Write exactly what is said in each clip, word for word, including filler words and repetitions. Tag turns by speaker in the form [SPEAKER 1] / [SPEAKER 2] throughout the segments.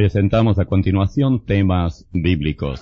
[SPEAKER 1] Presentamos a continuación temas bíblicos.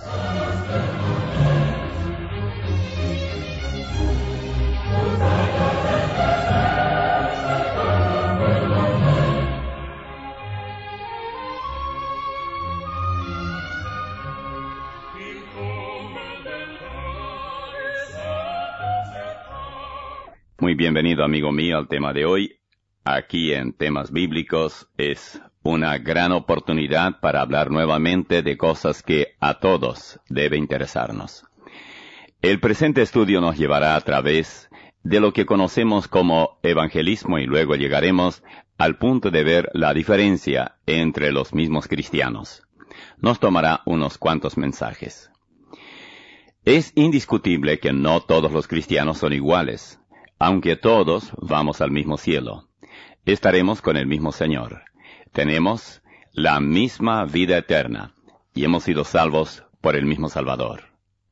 [SPEAKER 1] Muy bienvenido, amigo mío, al tema de hoy. Aquí en Temas Bíblicos es una gran oportunidad para hablar nuevamente de cosas que a todos debe interesarnos. El presente estudio nos llevará a través de lo que conocemos como evangelismo y luego llegaremos al punto de ver la diferencia entre los mismos cristianos. Nos tomará unos cuantos mensajes. Es indiscutible que no todos los cristianos son iguales, aunque todos vamos al mismo cielo. Estaremos con el mismo Señor. Tenemos la misma vida eterna y hemos sido salvos por el mismo Salvador.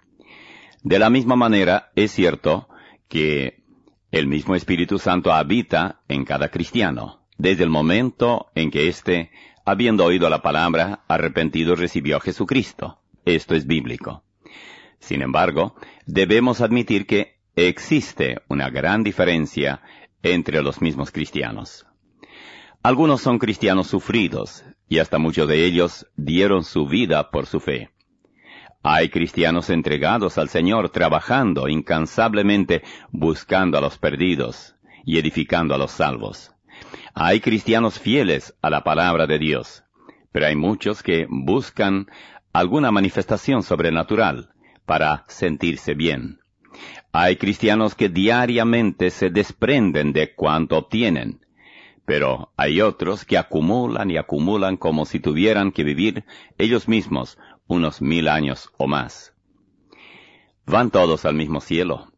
[SPEAKER 1] De la misma manera, es cierto que el mismo Espíritu Santo habita en cada cristiano, desde el momento en que éste, habiendo oído la palabra, arrepentido recibió a Jesucristo. Esto es bíblico. Sin embargo, debemos admitir que existe una gran diferencia entre los mismos cristianos. Algunos son cristianos sufridos, y hasta muchos de ellos dieron su vida por su fe. Hay cristianos entregados al Señor, trabajando incansablemente, buscando a los perdidos y edificando a los salvos. Hay cristianos fieles a la palabra de Dios, pero hay muchos que buscan alguna manifestación sobrenatural para sentirse bien. Hay cristianos que diariamente se desprenden de cuanto obtienen, pero hay otros que acumulan y acumulan como si tuvieran que vivir ellos mismos unos mil años o más. ¿Van todos al mismo cielo?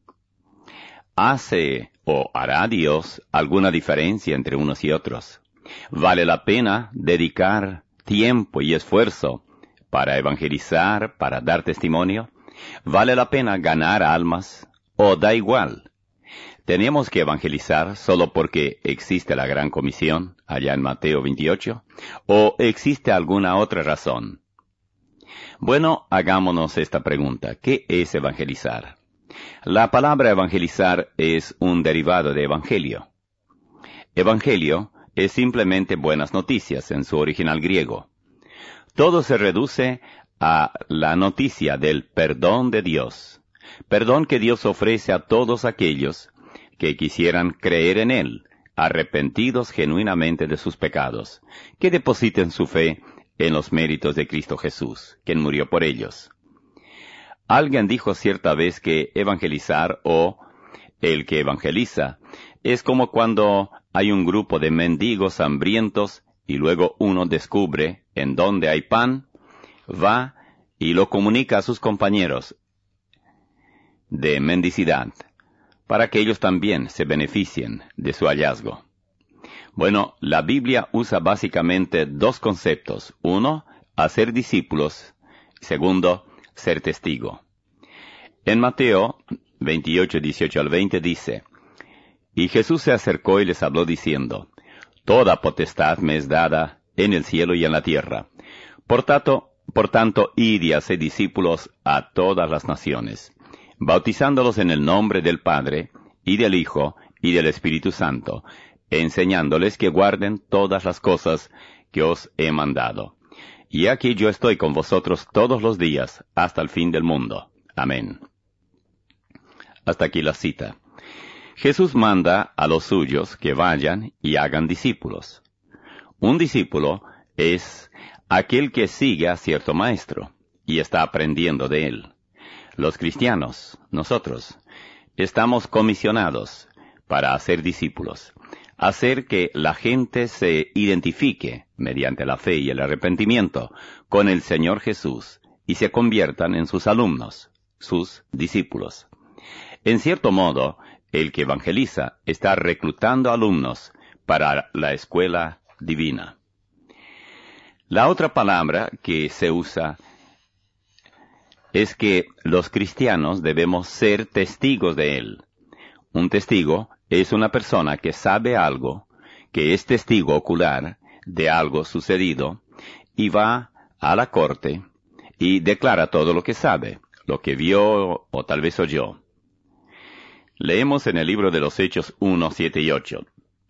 [SPEAKER 1] ¿Hace o hará Dios alguna diferencia entre unos y otros? ¿Vale la pena dedicar tiempo y esfuerzo para evangelizar, para dar testimonio? ¿Vale la pena ganar almas? ¿O da igual? ¿Tenemos que evangelizar solo porque existe la gran comisión, allá en Mateo veintiocho? ¿O existe alguna otra razón? Bueno, hagámonos esta pregunta. ¿Qué es evangelizar? La palabra evangelizar es un derivado de evangelio. Evangelio es simplemente buenas noticias en su original griego. Todo se reduce a la noticia del perdón de Dios. Perdón que Dios ofrece a todos aquellos que quisieran creer en Él, arrepentidos genuinamente de sus pecados, que depositen su fe en los méritos de Cristo Jesús, quien murió por ellos. Alguien dijo cierta vez que evangelizar o el que evangeliza es como cuando hay un grupo de mendigos hambrientos y luego uno descubre en dónde hay pan, va y lo comunica a sus compañeros de mendicidad, para que ellos también se beneficien de su hallazgo. Bueno, la Biblia usa básicamente dos conceptos. Uno, hacer discípulos. Segundo, ser testigo. En Mateo veintiocho, dieciocho al veinte dice, Y Jesús se acercó y les habló diciendo, Toda potestad me es dada en el cielo y en la tierra. Por tanto, por tanto, id y haced discípulos a todas las naciones, bautizándolos en el nombre del Padre, y del Hijo, y del Espíritu Santo, enseñándoles que guarden todas las cosas que os he mandado. Y aquí yo estoy con vosotros todos los días, hasta el fin del mundo. Amén. Hasta aquí la cita. Jesús manda a los suyos que vayan y hagan discípulos. Un discípulo es aquel que sigue a cierto maestro, y está aprendiendo de él. Los cristianos, nosotros, estamos comisionados para hacer discípulos, hacer que la gente se identifique, mediante la fe y el arrepentimiento, con el Señor Jesús, y se conviertan en sus alumnos, sus discípulos. En cierto modo, el que evangeliza está reclutando alumnos para la escuela divina. La otra palabra que se usa es que los cristianos debemos ser testigos de Él. Un testigo es una persona que sabe algo, que es testigo ocular de algo sucedido, y va a la corte y declara todo lo que sabe, lo que vio o tal vez oyó. Leemos en el libro de los Hechos uno, siete y ocho.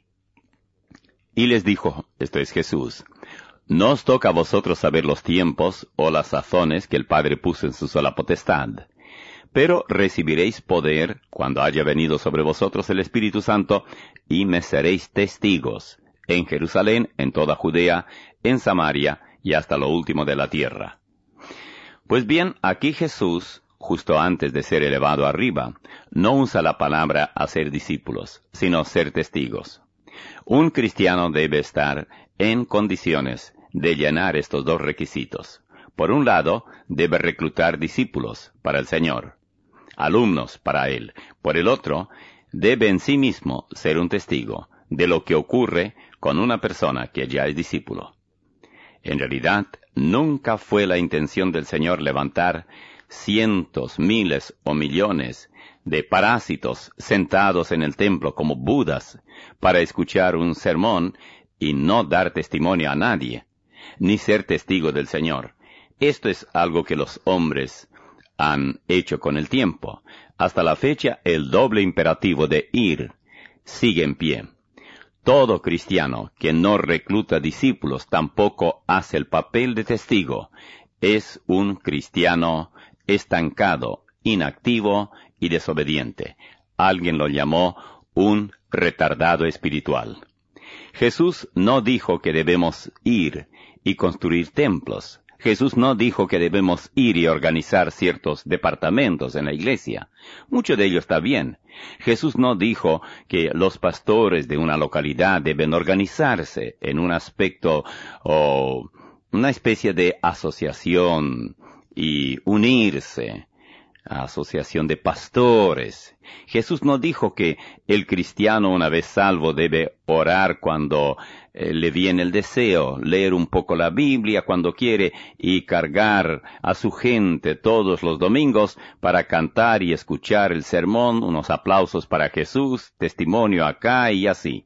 [SPEAKER 1] Y les dijo, esto es Jesús, no os toca a vosotros saber los tiempos o las sazones que el Padre puso en su sola potestad, pero recibiréis poder cuando haya venido sobre vosotros el Espíritu Santo, y me seréis testigos en Jerusalén, en toda Judea, en Samaria y hasta lo último de la tierra. Pues bien, aquí Jesús, justo antes de ser elevado arriba, no usa la palabra hacer discípulos, sino ser testigos. Un cristiano debe estar en condiciones de llenar estos dos requisitos. Por un lado, debe reclutar discípulos para el Señor, alumnos para Él. Por el otro, debe en sí mismo ser un testigo de lo que ocurre con una persona que ya es discípulo. En realidad, nunca fue la intención del Señor levantar cientos, miles o millones de parásitos sentados en el templo como Budas para escuchar un sermón y no dar testimonio a nadie, ni ser testigo del Señor. Esto es algo que los hombres han hecho con el tiempo. Hasta la fecha, el doble imperativo de ir sigue en pie. Todo cristiano que no recluta discípulos tampoco hace el papel de testigo. Es un cristiano estancado, inactivo y desobediente. Alguien lo llamó un retardado espiritual. Jesús no dijo que debemos ir y construir templos. Jesús no dijo que debemos ir y organizar ciertos departamentos en la iglesia. Mucho de ello está bien. Jesús no dijo que los pastores de una localidad deben organizarse en un aspecto o una especie de asociación y unirse. Asociación de pastores. Jesús no dijo que el cristiano una vez salvo debe orar cuando eh, le viene el deseo, leer un poco la Biblia cuando quiere y cargar a su gente todos los domingos para cantar y escuchar el sermón, unos aplausos para Jesús, testimonio acá y así.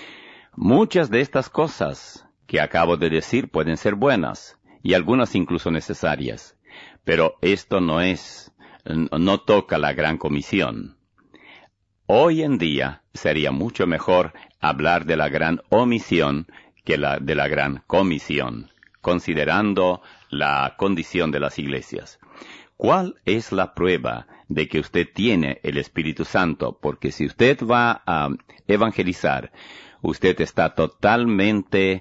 [SPEAKER 1] Muchas de estas cosas que acabo de decir pueden ser buenas y algunas incluso necesarias, pero esto no es no toca la gran comisión. Hoy en día sería mucho mejor hablar de la gran omisión que la, de la gran comisión, considerando la condición de las iglesias. ¿Cuál es la prueba de que usted tiene el Espíritu Santo? Porque si usted va a evangelizar, usted está totalmente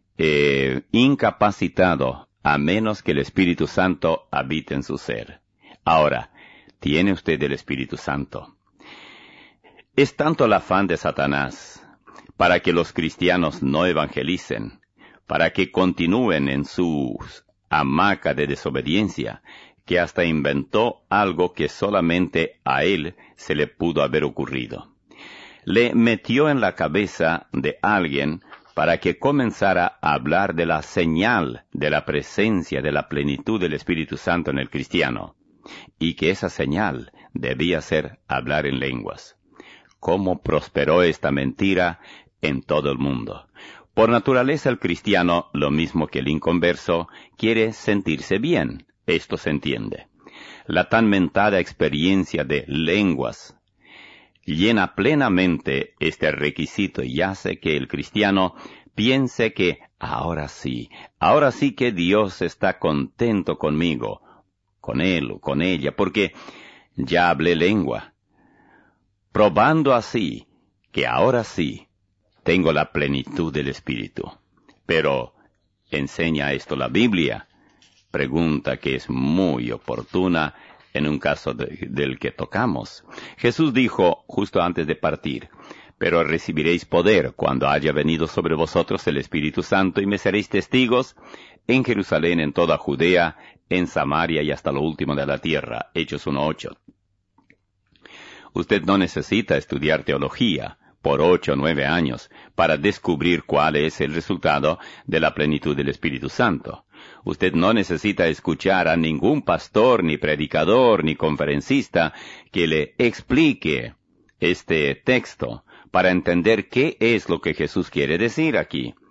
[SPEAKER 1] eh, incapacitado a menos que el Espíritu Santo habite en su ser. Ahora, ¿tiene usted el Espíritu Santo? Es tanto el afán de Satanás para que los cristianos no evangelicen, para que continúen en su hamaca de desobediencia, que hasta inventó algo que solamente a él se le pudo haber ocurrido. Le metió en la cabeza de alguien para que comenzara a hablar de la señal de la presencia de la plenitud del Espíritu Santo en el cristiano, y que esa señal debía ser hablar en lenguas. ¿Cómo prosperó esta mentira en todo el mundo? Por naturaleza el cristiano, lo mismo que el inconverso, quiere sentirse bien. Esto se entiende. La tan mentada experiencia de lenguas llena plenamente este requisito y hace que el cristiano piense que ahora sí, ahora sí que Dios está contento conmigo, con él o con ella, porque ya hablé lengua, probando así que ahora sí tengo la plenitud del Espíritu. Pero, ¿enseña esto la Biblia? Pregunta que es muy oportuna en un caso de, del que tocamos. Jesús dijo justo antes de partir, pero recibiréis poder cuando haya venido sobre vosotros el Espíritu Santo y me seréis testigos en Jerusalén, en toda Judea, en Samaria y hasta lo último de la tierra. Hechos uno ocho. Usted no necesita estudiar teología por ocho o nueve años para descubrir cuál es el resultado de la plenitud del Espíritu Santo. Usted no necesita escuchar a ningún pastor, ni predicador, ni conferencista que le explique este texto para entender qué es lo que Jesús quiere decir aquí.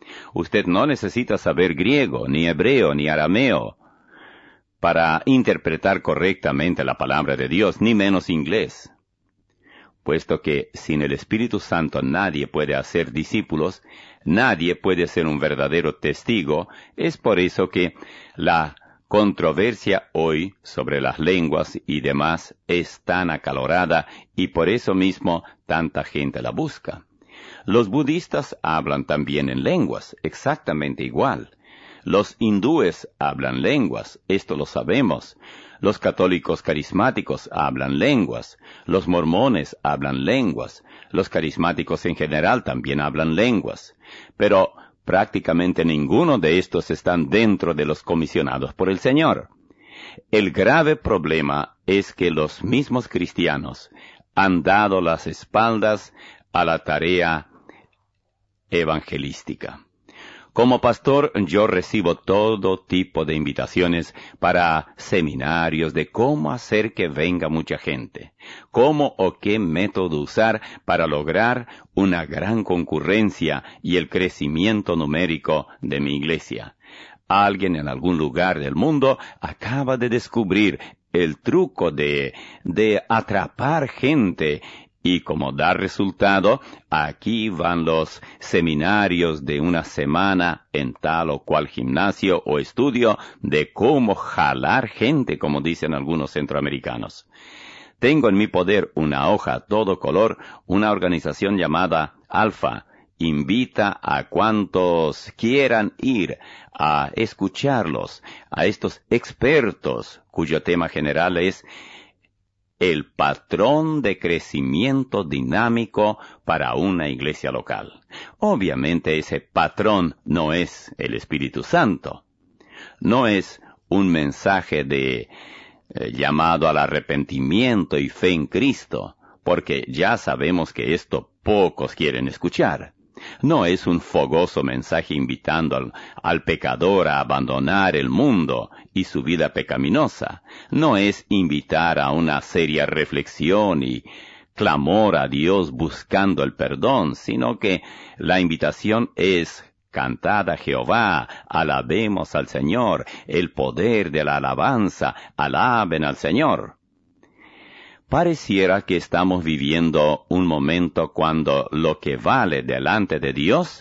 [SPEAKER 1] Usted no necesita saber griego, ni hebreo, ni arameo para interpretar correctamente la palabra de Dios, ni menos inglés. Puesto que sin el Espíritu Santo nadie puede hacer discípulos, nadie puede ser un verdadero testigo, es por eso que la controversia hoy sobre las lenguas y demás es tan acalorada y por eso mismo tanta gente la busca. Los budistas hablan también en lenguas, exactamente igual. Los hindúes hablan lenguas, esto lo sabemos. Los católicos carismáticos hablan lenguas. Los mormones hablan lenguas. Los carismáticos en general también hablan lenguas. Pero prácticamente ninguno de estos están dentro de los comisionados por el Señor. El grave problema es que los mismos cristianos han dado las espaldas a la tarea evangelística. Como pastor, yo recibo todo tipo de invitaciones para seminarios de cómo hacer que venga mucha gente, cómo o qué método usar para lograr una gran concurrencia y el crecimiento numérico de mi iglesia. Alguien en algún lugar del mundo acaba de descubrir el truco de, de atrapar gente. Y como da resultado, aquí van los seminarios de una semana en tal o cual gimnasio o estudio de cómo jalar gente, como dicen algunos centroamericanos. Tengo en mi poder una hoja a todo color, una organización llamada Alfa. Invita a cuantos quieran ir a escucharlos, a estos expertos, cuyo tema general es el patrón de crecimiento dinámico para una iglesia local. Obviamente ese patrón no es el Espíritu Santo. No es un mensaje de eh, llamado al arrepentimiento y fe en Cristo, porque ya sabemos que esto pocos quieren escuchar. No es un fogoso mensaje invitando al, al pecador a abandonar el mundo y su vida pecaminosa. No es invitar a una seria reflexión y clamor a Dios buscando el perdón, sino que la invitación es: cantad a Jehová, alabemos al Señor, el poder de la alabanza, alaben al Señor. Pareciera que estamos viviendo un momento cuando lo que vale delante de Dios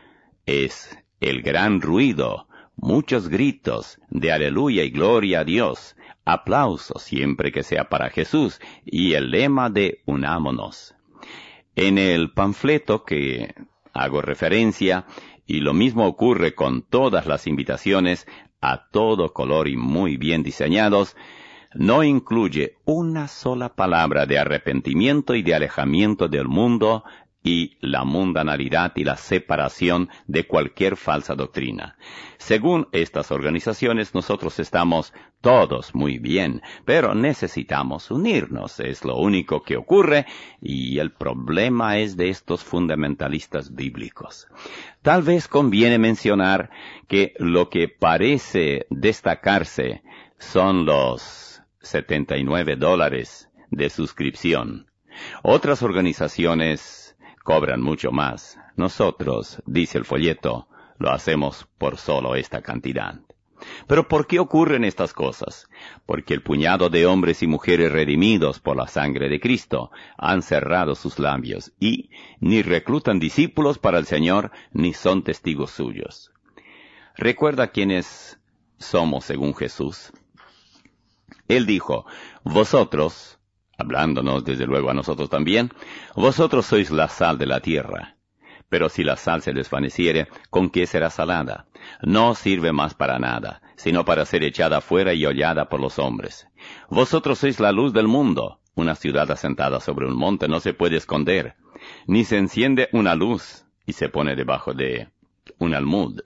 [SPEAKER 1] es el gran ruido, muchos gritos de aleluya y gloria a Dios, aplausos siempre que sea para Jesús y el lema de unámonos. En el panfleto que hago referencia, y lo mismo ocurre con todas las invitaciones a todo color y muy bien diseñados, no incluye una sola palabra de arrepentimiento y de alejamiento del mundo y la mundanalidad y la separación de cualquier falsa doctrina. Según estas organizaciones, nosotros estamos todos muy bien, pero necesitamos unirnos, es lo único que ocurre, y el problema es de estos fundamentalistas bíblicos. Tal vez conviene mencionar que lo que parece destacarse son los setenta y nueve dólares de suscripción. Otras organizaciones cobran mucho más. Nosotros, dice el folleto, lo hacemos por solo esta cantidad. Pero ¿por qué ocurren estas cosas? Porque el puñado de hombres y mujeres redimidos por la sangre de Cristo han cerrado sus labios y ni reclutan discípulos para el Señor ni son testigos suyos. ¿Recuerda quiénes somos según Jesús? Él dijo: vosotros, hablándonos desde luego a nosotros también, vosotros sois la sal de la tierra. Pero si la sal se desvaneciere, ¿con qué será salada? No sirve más para nada, sino para ser echada fuera y hollada por los hombres. Vosotros sois la luz del mundo. Una ciudad asentada sobre un monte no se puede esconder, ni se enciende una luz y se pone debajo de un almud,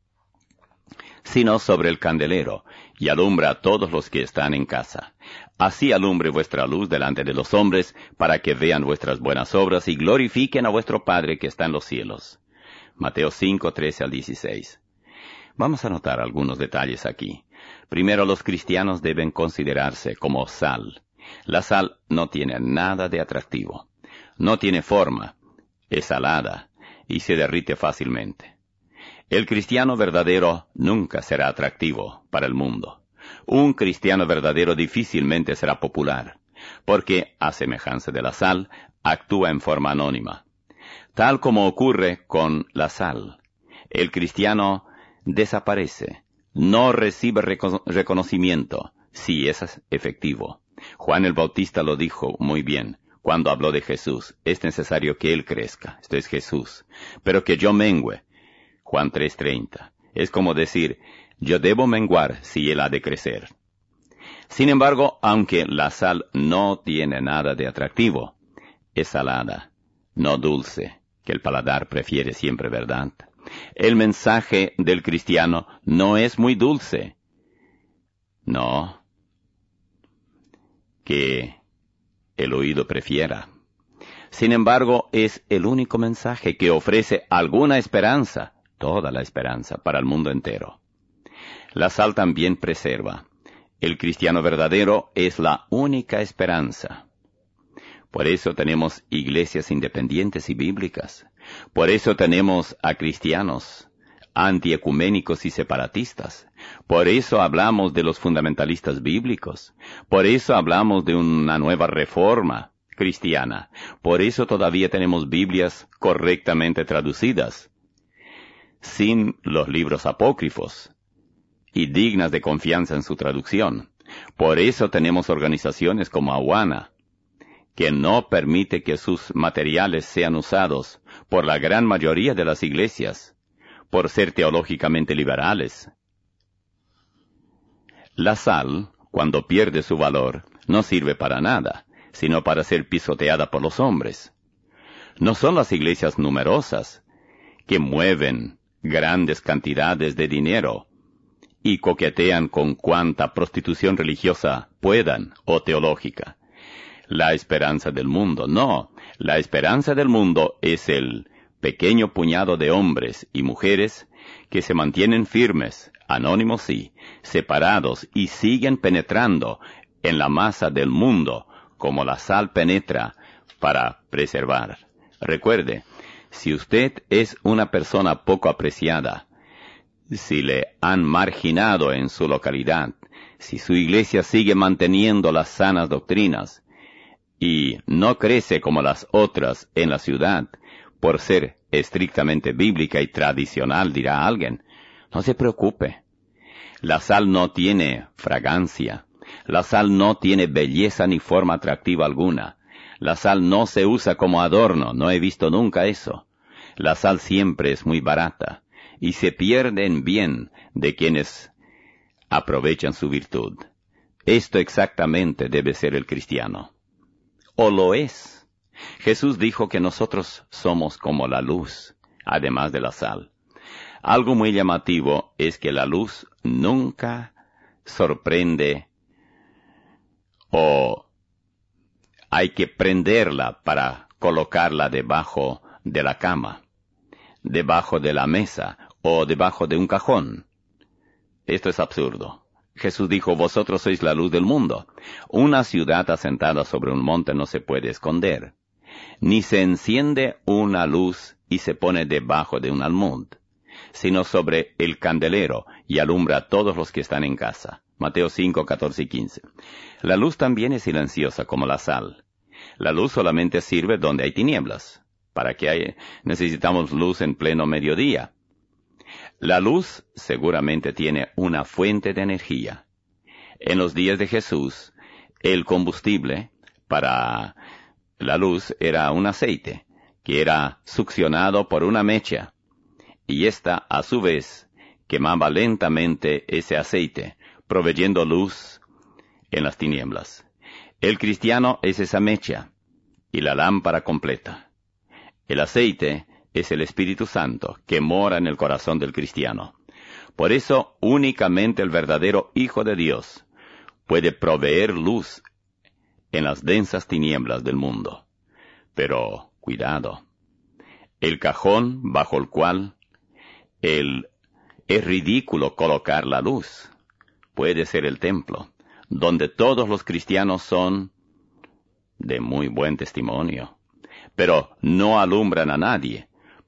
[SPEAKER 1] sino sobre el candelero, y alumbra a todos los que están en casa. Así alumbre vuestra luz delante de los hombres, para que vean vuestras buenas obras y glorifiquen a vuestro Padre que está en los cielos. Mateo cinco, trece al dieciséis. Vamos a notar algunos detalles aquí. Primero, los cristianos deben considerarse como sal. La sal no tiene nada de atractivo. No tiene forma. Es salada y se derrite fácilmente. El cristiano verdadero nunca será atractivo para el mundo. Un cristiano verdadero difícilmente será popular, porque, a semejanza de la sal, actúa en forma anónima. Tal como ocurre con la sal, el cristiano desaparece, no recibe reco- reconocimiento, si es efectivo. Juan el Bautista lo dijo muy bien cuando habló de Jesús. Es necesario que Él crezca, esto es Jesús, pero que yo mengüe. Juan tres treinta. Es como decir, yo debo menguar si Él ha de crecer. Sin embargo, aunque la sal no tiene nada de atractivo, es salada, no dulce, que el paladar prefiere siempre, ¿verdad? El mensaje del cristiano no es muy dulce. No, que el oído prefiera. Sin embargo, es el único mensaje que ofrece alguna esperanza, toda la esperanza, para el mundo entero. La sal también preserva. El cristiano verdadero es la única esperanza. Por eso tenemos iglesias independientes y bíblicas. Por eso tenemos a cristianos antiecuménicos y separatistas. Por eso hablamos de los fundamentalistas bíblicos. Por eso hablamos de una nueva reforma cristiana. Por eso todavía tenemos Biblias correctamente traducidas, sin los libros apócrifos, y dignas de confianza en su traducción. Por eso tenemos organizaciones como Awana, que no permite que sus materiales sean usados por la gran mayoría de las iglesias, por ser teológicamente liberales. La sal, cuando pierde su valor, no sirve para nada, sino para ser pisoteada por los hombres. No son las iglesias numerosas que mueven grandes cantidades de dinero y coquetean con cuanta prostitución religiosa puedan o teológica. La esperanza del mundo, no. La esperanza del mundo es el pequeño puñado de hombres y mujeres que se mantienen firmes, anónimos sí, separados y siguen penetrando en la masa del mundo como la sal penetra para preservar. Recuerde, si usted es una persona poco apreciada, si le han marginado en su localidad, si su iglesia sigue manteniendo las sanas doctrinas, y no crece como las otras en la ciudad, por ser estrictamente bíblica y tradicional, dirá alguien, no se preocupe. La sal no tiene fragancia, la sal no tiene belleza ni forma atractiva alguna, la sal no se usa como adorno, no he visto nunca eso. La sal siempre es muy barata, y se pierde en bien de quienes aprovechan su virtud. Esto exactamente debe ser el cristiano. ¿O lo es? Jesús dijo que nosotros somos como la luz, además de la sal. Algo muy llamativo es que la luz nunca sorprende o hay que prenderla para colocarla debajo de la cama, debajo de la mesa o debajo de un cajón. Esto es absurdo. Jesús dijo, vosotros sois la luz del mundo. Una ciudad asentada sobre un monte no se puede esconder. Ni se enciende una luz y se pone debajo de un almud, sino sobre el candelero y alumbra a todos los que están en casa. Mateo cinco, catorce y quince. La luz también es silenciosa como la sal. La luz solamente sirve donde hay tinieblas. ¿Para qué hay? Necesitamos luz en pleno mediodía. La luz seguramente tiene una fuente de energía. En los días de Jesús, el combustible para la luz era un aceite, que era succionado por una mecha, y ésta, a su vez, quemaba lentamente ese aceite, proveyendo luz en las tinieblas. El cristiano es esa mecha, y la lámpara completa. El aceite es el Espíritu Santo, que mora en el corazón del cristiano. Por eso, únicamente el verdadero Hijo de Dios puede proveer luz en las densas tinieblas del mundo. Pero, cuidado, el cajón bajo el cual el, es ridículo colocar la luz puede ser el templo, donde todos los cristianos son de muy buen testimonio, pero no alumbran a nadie,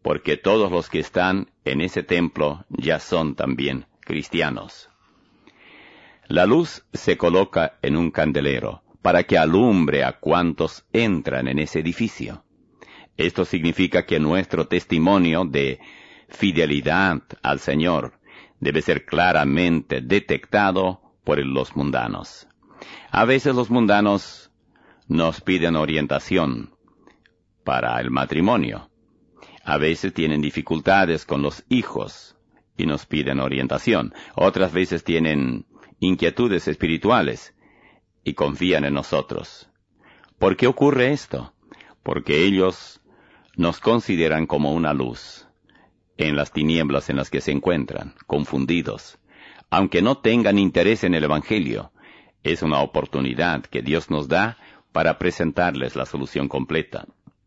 [SPEAKER 1] porque todos los que están en ese templo ya son también cristianos. La luz se coloca en un candelero para que alumbre a cuantos entran en ese edificio. Esto significa que nuestro testimonio de fidelidad al Señor debe ser claramente detectado por los mundanos. A veces los mundanos nos piden orientación para el matrimonio. A veces tienen dificultades con los hijos y nos piden orientación. Otras veces tienen inquietudes espirituales y confían en nosotros. ¿Por qué ocurre esto? Porque ellos nos consideran como una luz en las tinieblas en las que se encuentran, confundidos. Aunque no tengan interés en el Evangelio, es una oportunidad que Dios nos da para presentarles la solución completa.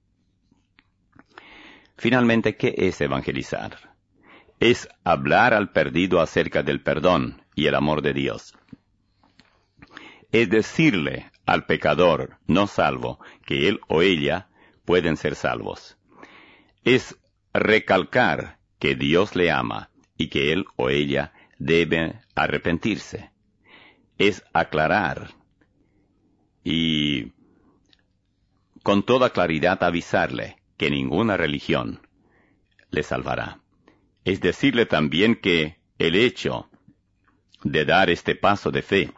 [SPEAKER 1] Finalmente, ¿qué es evangelizar? Es hablar al perdido acerca del perdón y el amor de Dios. Es decirle al pecador no salvo que él o ella pueden ser salvos. Es recalcar que Dios le ama y que él o ella debe arrepentirse. Es aclarar y con toda claridad avisarle que ninguna religión le salvará. Es decirle también que el hecho de dar este paso de fe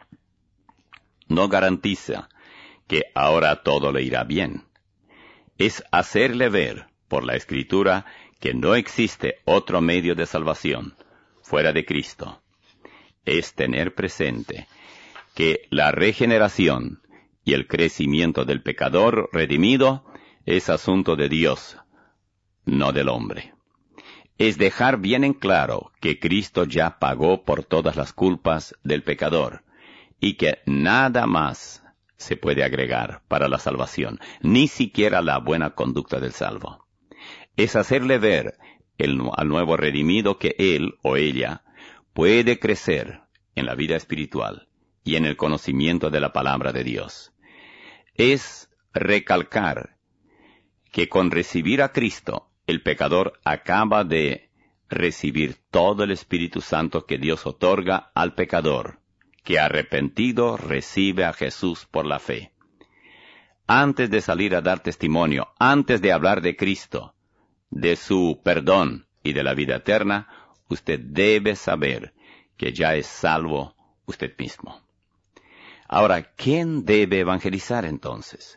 [SPEAKER 1] no garantiza que ahora todo le irá bien. Es hacerle ver por la Escritura que no existe otro medio de salvación fuera de Cristo. Es tener presente que la regeneración y el crecimiento del pecador redimido es asunto de Dios, no del hombre. Es dejar bien en claro que Cristo ya pagó por todas las culpas del pecador y que nada más se puede agregar para la salvación, ni siquiera la buena conducta del salvo. Es hacerle ver el, al nuevo redimido que él o ella puede crecer en la vida espiritual y en el conocimiento de la palabra de Dios. Es recalcar que con recibir a Cristo, el pecador acaba de recibir todo el Espíritu Santo que Dios otorga al pecador, que arrepentido recibe a Jesús por la fe. Antes de salir a dar testimonio, antes de hablar de Cristo, de su perdón y de la vida eterna, usted debe saber que ya es salvo usted mismo. Ahora, ¿quién debe evangelizar entonces?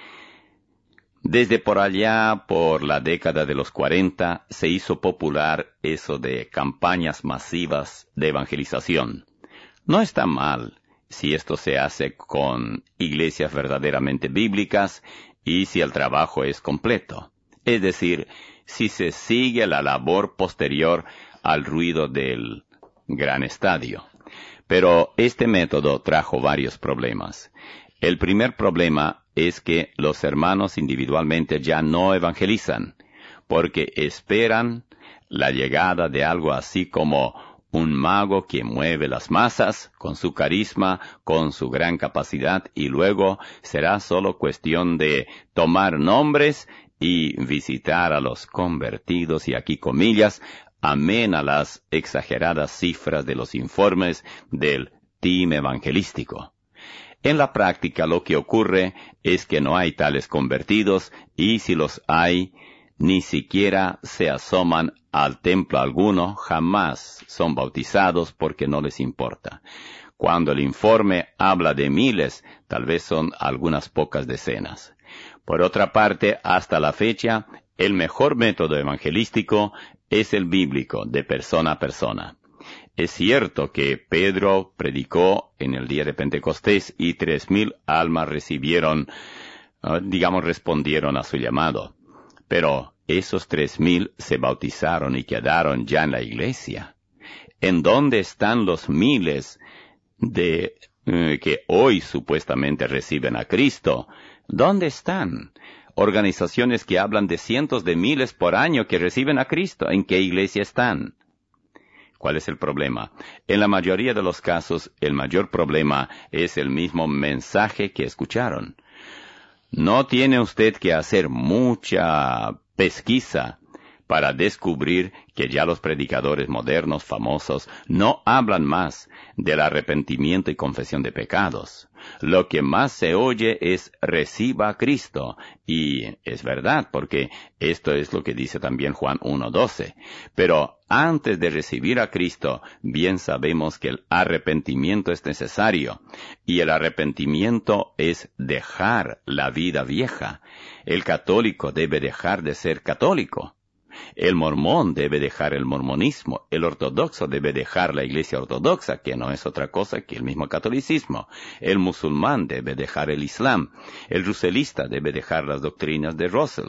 [SPEAKER 1] Desde por allá, por la década de los cuarenta, se hizo popular eso de campañas masivas de evangelización. No está mal si esto se hace con iglesias verdaderamente bíblicas y si el trabajo es completo. Es decir, si se sigue la labor posterior al ruido del gran estadio. Pero este método trajo varios problemas. El primer problema es que los hermanos individualmente ya no evangelizan, porque esperan la llegada de algo así como un mago que mueve las masas con su carisma, con su gran capacidad, y luego será solo cuestión de tomar nombres y visitar a los convertidos, y aquí comillas, amén a las exageradas cifras de los informes del team evangelístico. En la práctica lo que ocurre es que no hay tales convertidos, y si los hay, ni siquiera se asoman al templo alguno, jamás son bautizados porque no les importa. Cuando el informe habla de miles, tal vez son algunas pocas decenas. Por otra parte, hasta la fecha, el mejor método evangelístico es el bíblico, de persona a persona. Es cierto que Pedro predicó en el día de Pentecostés y tres mil almas recibieron, uh, digamos, respondieron a su llamado. Pero esos tres mil se bautizaron y quedaron ya en la iglesia. ¿En dónde están los miles de uh, que hoy supuestamente reciben a Cristo? ¿Dónde están? Organizaciones que hablan de cientos de miles por año que reciben a Cristo. ¿En qué iglesia están? ¿Cuál es el problema? En la mayoría de los casos, el mayor problema es el mismo mensaje que escucharon. No tiene usted que hacer mucha pesquisa para descubrir que ya los predicadores modernos famosos no hablan más del arrepentimiento y confesión de pecados. Lo que más se oye es reciba a Cristo, y es verdad, porque esto es lo que dice también Juan uno doce. Pero antes de recibir a Cristo, bien sabemos que el arrepentimiento es necesario, y el arrepentimiento es dejar la vida vieja. El católico debe dejar de ser católico. El mormón debe dejar el mormonismo, el ortodoxo debe dejar la iglesia ortodoxa, que no es otra cosa que el mismo catolicismo, el musulmán debe dejar el islam, el ruselista debe dejar las doctrinas de Russell,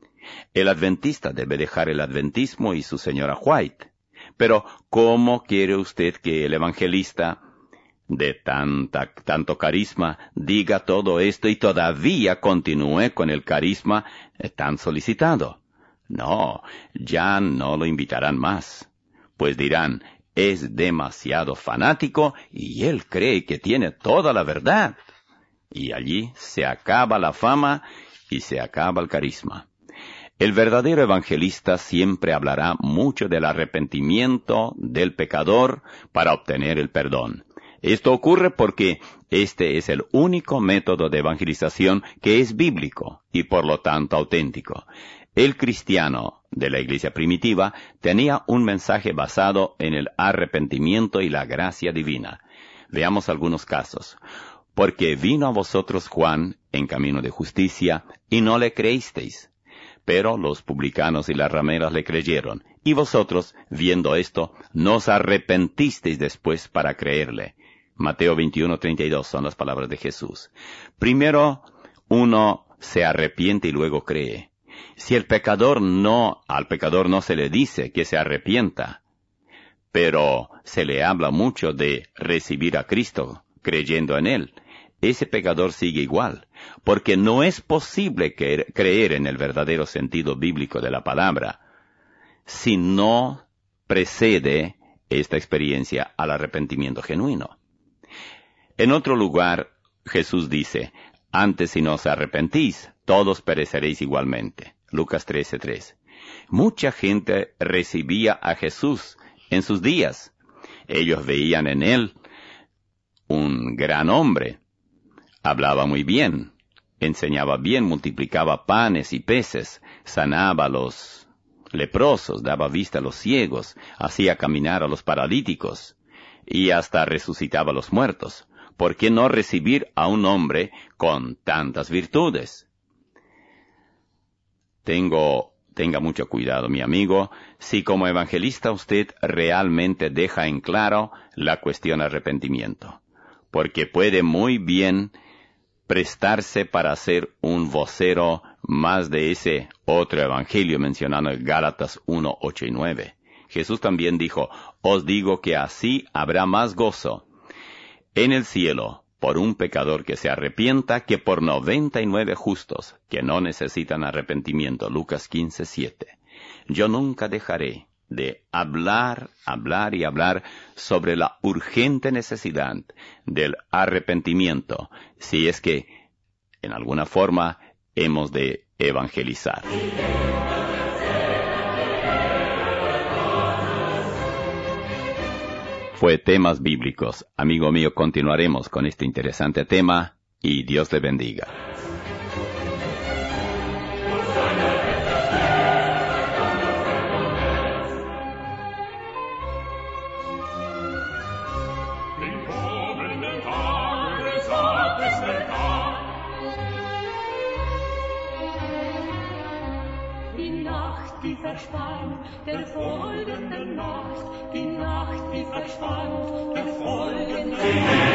[SPEAKER 1] el adventista debe dejar el adventismo y su señora White. Pero, ¿cómo quiere usted que el evangelista de tanta, tanto carisma diga todo esto y todavía continúe con el carisma tan solicitado? No, ya no lo invitarán más, pues dirán, es demasiado fanático y él cree que tiene toda la verdad. Y allí se acaba la fama y se acaba el carisma. El verdadero evangelista siempre hablará mucho del arrepentimiento del pecador para obtener el perdón. Esto ocurre porque este es el único método de evangelización que es bíblico y por lo tanto auténtico. El cristiano de la iglesia primitiva tenía un mensaje basado en el arrepentimiento y la gracia divina. Veamos algunos casos. Porque vino a vosotros Juan en camino de justicia, y no le creísteis. Pero los publicanos y las rameras le creyeron, y vosotros, viendo esto, no os arrepentisteis después para creerle. Mateo veintiuno treinta y dos son las palabras de Jesús. Primero, uno se arrepiente y luego cree. Si el pecador no, al pecador no se le dice que se arrepienta, pero se le habla mucho de recibir a Cristo, creyendo en Él, ese pecador sigue igual, porque no es posible creer en el verdadero sentido bíblico de la palabra, si no precede esta experiencia al arrepentimiento genuino. En otro lugar, Jesús dice, antes si no os arrepentís, todos pereceréis igualmente. Lucas trece tres. Mucha gente recibía a Jesús en sus días. Ellos veían en él un gran hombre. Hablaba muy bien, enseñaba bien, multiplicaba panes y peces, sanaba a los leprosos, daba vista a los ciegos, hacía caminar a los paralíticos y hasta resucitaba a los muertos. ¿Por qué no recibir a un hombre con tantas virtudes? Tengo, tenga mucho cuidado, mi amigo, si como evangelista usted realmente deja en claro la cuestión arrepentimiento, porque puede muy bien prestarse para ser un vocero más de ese otro evangelio mencionado en Gálatas uno, ocho y nueve. Jesús también dijo, os digo que así habrá más gozo en el cielo por un pecador que se arrepienta que por noventa y nueve justos que no necesitan arrepentimiento. Lucas quince, siete. Yo nunca dejaré de hablar, hablar y hablar sobre la urgente necesidad del arrepentimiento, si es que, en alguna forma, hemos de evangelizar. Fue Temas Bíblicos. Amigo mío, continuaremos con este interesante tema y Dios le bendiga.
[SPEAKER 2] Die verspannt der folgenden Nacht, die Nacht, die verspannt der folgenden Nacht.